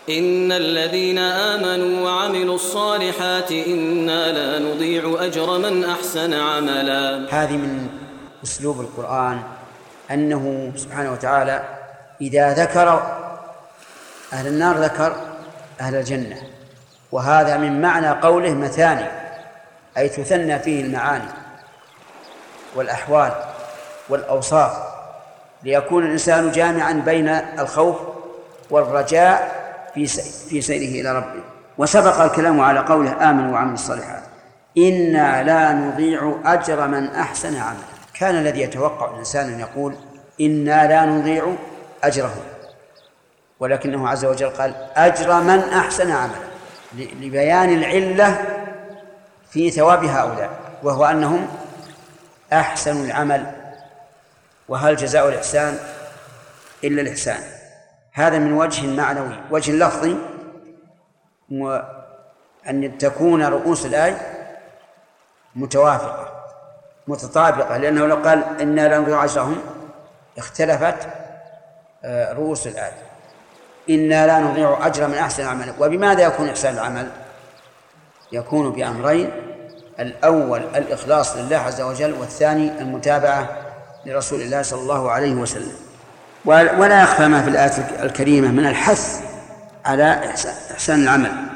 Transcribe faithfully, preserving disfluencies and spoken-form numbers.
إن الذين آمنوا وعملوا الصالحات إنا لا نضيع أجر من أحسن عملا. هذه من أسلوب القرآن أنه سبحانه وتعالى إذا ذكر أهل النار ذكر أهل الجنة، وهذا من معنى قوله مثاني، أي تثنى فيه المعاني والأحوال والأوصاف، ليكون الإنسان جامعا بين الخوف والرجاء في سيره إلى ربه. وسبق الكلام على قوله آمنوا وعملوا الصالحات إنا لا نضيع أجر من أحسن عملا. كان الذي يتوقع الإنسان أن يقول إنا لا نضيع أجره، ولكنه عز وجل قال أجر من أحسن عملا لبيان العلة في ثواب هؤلاء، وهو أنهم أحسنوا العمل، وهل جزاء الإحسان إلا الإحسان. هذا من وجه معنوي. وجه لفظي أن تكون رؤوس الآية متوافقة متطابقة، لأنه لو قال إنا لا نضيع أجرهم اختلفت رؤوس الآية. إنا لا نضيع أجر من أحسن عملا. وبماذا يكون إحسان العمل؟ يكون بأمرين: الأول الإخلاص لله عز وجل، والثاني المتابعة لرسول الله صلى الله عليه وسلم. ولا يخفى ما في الآية الكريمة من الحث على إحسان العمل.